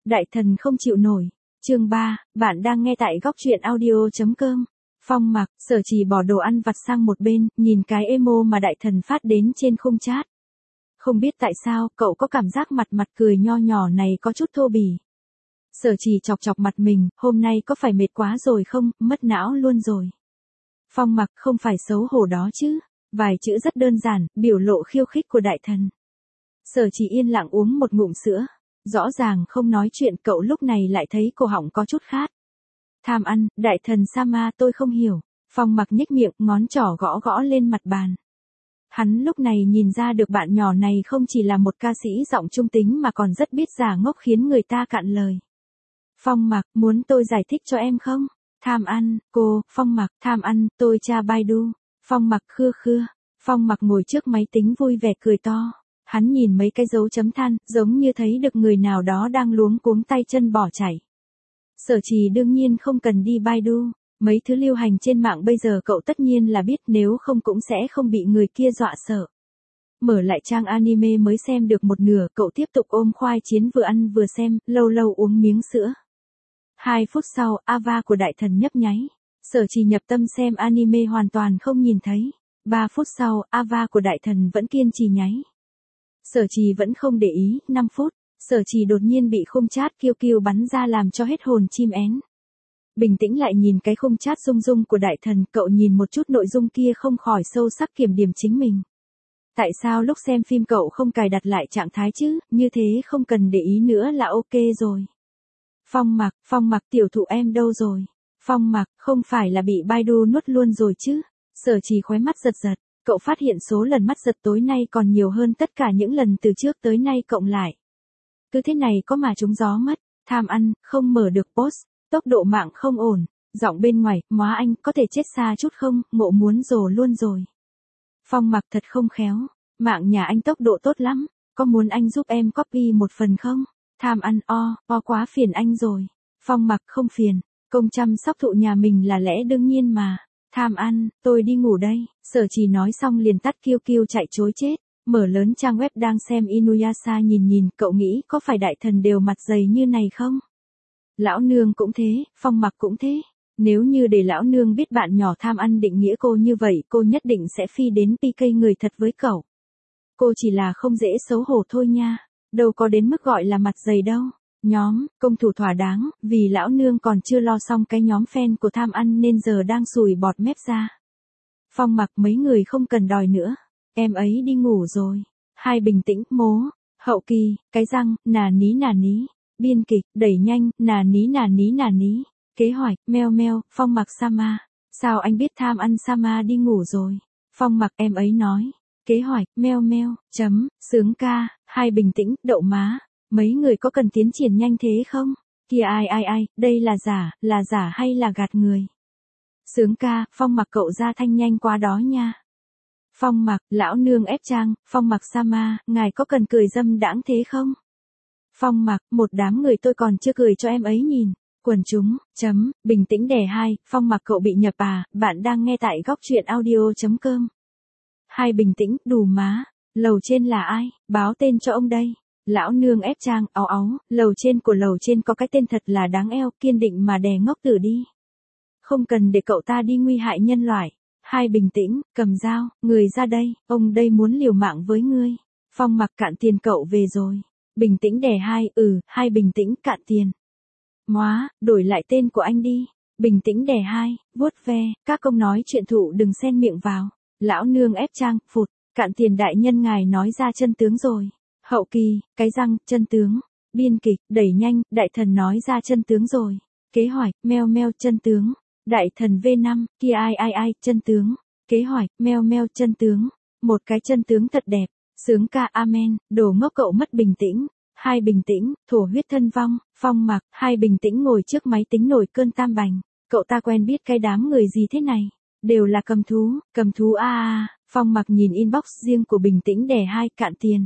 Đại thần không chịu nổi. Chương 3, bạn đang nghe tại góc truyện audio.com. Phong Mặc, Sở Chỉ bỏ đồ ăn vặt sang một bên, nhìn cái emo mà đại thần phát đến trên khung chat. Không biết tại sao, cậu có cảm giác mặt cười nho nhỏ này có chút thô bỉ. Sở Chỉ chọc chọc mặt mình, hôm nay có phải mệt quá rồi không, mất não luôn rồi. Phong Mặc không phải xấu hổ đó chứ. Vài chữ rất đơn giản, biểu lộ khiêu khích của đại thần. Sở Chỉ yên lặng uống một ngụm sữa. Rõ ràng không nói chuyện, cậu lúc này lại thấy cổ họng có chút khát. Tham ăn, đại thần Sama, tôi không hiểu. Phong Mặc nhếch miệng, ngón trỏ gõ gõ lên mặt bàn. Hắn lúc này nhìn ra được bạn nhỏ này không chỉ là một ca sĩ giọng trung tính mà còn rất biết giả ngốc khiến người ta cạn lời. Phong Mặc, muốn tôi giải thích cho em không? Tham ăn, cô, Phong Mặc, tham ăn, tôi tra Baidu. Phong Mặc khưa khưa. Phong Mặc ngồi trước máy tính vui vẻ cười to. Hắn nhìn mấy cái dấu chấm than, giống như thấy được người nào đó đang luống cuống tay chân bỏ chạy. Sở Chỉ đương nhiên không cần đi Baidu. Mấy thứ lưu hành trên mạng bây giờ cậu tất nhiên là biết, nếu không cũng sẽ không bị người kia dọa sợ. Mở lại trang anime mới xem được một nửa, cậu tiếp tục ôm khoai chiến vừa ăn vừa xem, lâu lâu uống miếng sữa. 2 phút sau, ava của đại thần nhấp nháy. Sở Chỉ nhập tâm xem anime hoàn toàn không nhìn thấy. 3 phút sau, ava của đại thần vẫn kiên trì nháy. Sở Chỉ vẫn không để ý. 5 phút, Sở Chỉ đột nhiên bị khung chat kiêu bắn ra làm cho hết hồn chim én. Bình tĩnh lại nhìn cái khung chat rung rung của đại thần, cậu nhìn một chút nội dung kia không khỏi sâu sắc kiểm điểm chính mình. Tại sao lúc xem phim cậu không cài đặt lại trạng thái chứ, như thế không cần để ý nữa là ok rồi. Phong Mặc tiểu thụ em đâu rồi? Phong Mặc, không phải là bị Baidu nuốt luôn rồi chứ? Sở Chỉ khóe mắt giật giật, cậu phát hiện số lần mắt giật tối nay còn nhiều hơn tất cả những lần từ trước tới nay cộng lại. Cứ thế này có mà trúng gió mất, tham ăn, không mở được post, tốc độ mạng không ổn, giọng bên ngoài, móa anh, có thể chết xa chút không, ngộ muốn rồ luôn rồi. Phong Mặc thật không khéo, mạng nhà anh tốc độ tốt lắm, có muốn anh giúp em copy một phần không? Tham ăn, quá phiền anh rồi. Phong Mặc không phiền, công chăm sóc thụ nhà mình là lẽ đương nhiên mà. Tham ăn, tôi đi ngủ đây. Sở Chỉ nói xong liền tắt kiêu chạy chối chết. Mở lớn trang web đang xem Inuyasha nhìn, cậu nghĩ có phải đại thần đều mặt dày như này không? Lão nương cũng thế, Phong Mặc cũng thế. Nếu như để lão nương biết bạn nhỏ tham ăn định nghĩa cô như vậy, cô nhất định sẽ phi đến PK người thật với cậu. Cô chỉ là không dễ xấu hổ thôi nha, đâu có đến mức gọi là mặt dày đâu. Nhóm, công thủ thỏa đáng, vì lão nương còn chưa lo xong cái nhóm fan của tham ăn nên giờ đang sùi bọt mép ra. Phong Mặc, mấy người không cần đòi nữa, em ấy đi ngủ rồi. Hai bình tĩnh, mố, hậu kỳ, cái răng, nà ní, biên kịch, đẩy nhanh, nà ní. Kế hoạch, meo, Phong Mặc Sama. Sao anh biết tham ăn Sama đi ngủ rồi? Phong Mặc, em ấy nói. Kế hoạch, meo, sướng ca, hai bình tĩnh, đậu má. Mấy người có cần tiến triển nhanh thế không? Kìa ai, đây là giả hay là gạt người? Sướng ca, Phong Mặc cậu ra thanh nhanh quá đó nha. Phong Mặc, lão nương ép trang, Phong Mặc Sama, ngài có cần cười dâm đãng thế không? Phong Mặc, một đám người tôi còn chưa cười cho em ấy nhìn. Quần chúng, bình tĩnh đè 2, Phong Mặc cậu bị nhập à, bạn đang nghe tại góc truyện audio.com. Hai bình tĩnh, đủ má, lầu trên là ai, báo tên cho ông đây. Lão nương ép trang, áu, lầu trên có cái tên thật là đáng eo, kiên định mà đè ngốc tử đi. Không cần để cậu ta đi nguy hại nhân loại. Hai bình tĩnh, cầm dao, người ra đây, ông đây muốn liều mạng với ngươi. Phong Mặc, cạn tiền cậu về rồi. Bình tĩnh đè 2, hai bình tĩnh, cạn tiền. Móa, đổi lại tên của anh đi. Bình tĩnh đè 2, vuốt ve, các công nói chuyện thụ đừng xen miệng vào. Lão nương ép trang, phụt, cạn tiền đại nhân ngài nói ra chân tướng rồi. Hậu kỳ, cái răng, chân tướng. Biên kịch, đẩy nhanh, đại thần nói ra chân tướng rồi. Kế hoạch, meo, chân tướng. Đại thần V5, kia ai, chân tướng. Kế hoạch, meo, chân tướng. Một cái chân tướng thật đẹp. Sướng ca amen, đồ ngốc cậu mất bình tĩnh. Hai bình tĩnh, thổ huyết thân vong. Phong Mặc, hai bình tĩnh ngồi trước máy tính nổi cơn tam bành. Cậu ta quen biết cái đám người gì thế này? Đều là cầm thú Phong Mặc nhìn inbox riêng của bình tĩnh đè 2, cạn tiền.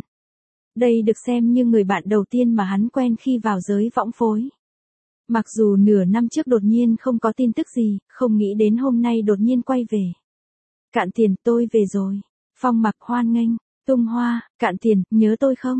Đây được xem như người bạn đầu tiên mà hắn quen khi vào giới võng phối. Mặc dù nửa năm trước đột nhiên không có tin tức gì, không nghĩ đến hôm nay đột nhiên quay về. Cạn tiền, tôi về rồi. Phong Mặc hoan nghênh, tung hoa, cạn tiền, nhớ tôi không?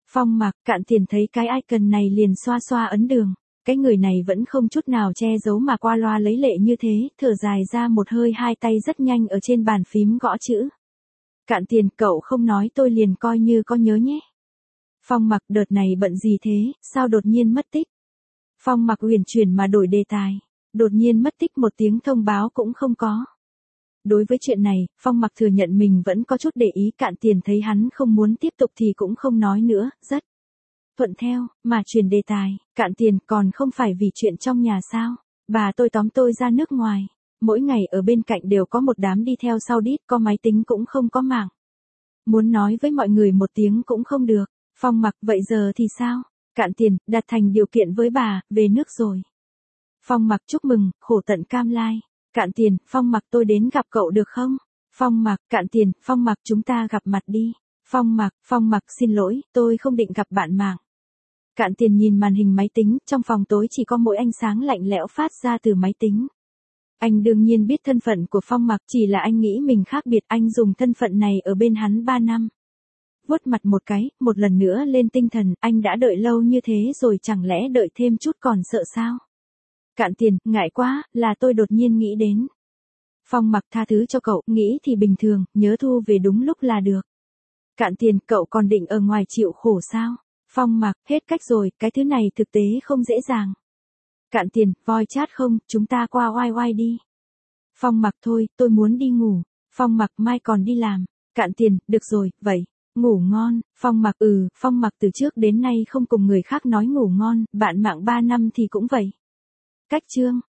Phong Mặc, Cạn Tiền thấy cái icon này liền xoa xoa ấn đường. Cái người này vẫn không chút nào che giấu mà qua loa lấy lệ như thế, thở dài ra một hơi, hai tay rất nhanh ở trên bàn phím gõ chữ. Cạn Tiền, cậu không nói tôi liền coi như có nhớ nhé. Phong Mặc, đợt này bận gì thế, sao đột nhiên mất tích? Phong Mặc huyền chuyển mà đổi đề tài. Đột nhiên mất tích, một tiếng thông báo cũng không có. Đối với chuyện này, Phong Mặc thừa nhận mình vẫn có chút để ý. Cạn Tiền thấy hắn không muốn tiếp tục thì cũng không nói nữa, rất thuận theo, mà chuyển đề tài. Cạn Tiền, còn không phải vì chuyện trong nhà sao? Bà tôi tóm tôi ra nước ngoài. Mỗi ngày ở bên cạnh đều có một đám đi theo sau đít, có máy tính cũng không có mạng. Muốn nói với mọi người một tiếng cũng không được. Phong Mặc, vậy giờ thì sao? Cạn Tiền, đặt thành điều kiện với bà, về nước rồi. Phong Mặc, chúc mừng, khổ tận cam lai. Cạn Tiền, Phong Mặc, tôi đến gặp cậu được không? Phong Mặc, Cạn Tiền, Phong Mặc, chúng ta gặp mặt đi. Phong Mặc, xin lỗi, tôi không định gặp bạn mạng. Cạn Tiền nhìn màn hình máy tính, trong phòng tối chỉ có mỗi ánh sáng lạnh lẽo phát ra từ máy tính. Anh đương nhiên biết thân phận của Phong Mặc, chỉ là anh nghĩ mình khác biệt, anh dùng thân phận này ở bên hắn 3 năm. Vuốt mặt một cái, một lần nữa lên tinh thần, anh đã đợi lâu như thế rồi, chẳng lẽ đợi thêm chút còn sợ sao? Cạn Tiền, ngại quá, là tôi đột nhiên nghĩ đến. Phong Mặc, tha thứ cho cậu, nghĩ thì bình thường, nhớ thu về đúng lúc là được. Cạn Tiền, cậu còn định ở ngoài chịu khổ sao? Phong Mặc, hết cách rồi, cái thứ này thực tế không dễ dàng. Cạn Tiền, voi chat không, chúng ta qua oai oai đi. Phong Mặc, thôi, tôi muốn đi ngủ. Phong Mặc, mai còn đi làm. Cạn Tiền, được rồi, vậy, ngủ ngon. Phong Mặc, Phong Mặc từ trước đến nay không cùng người khác nói ngủ ngon, bạn mạng 3 năm thì cũng vậy. Cách chương.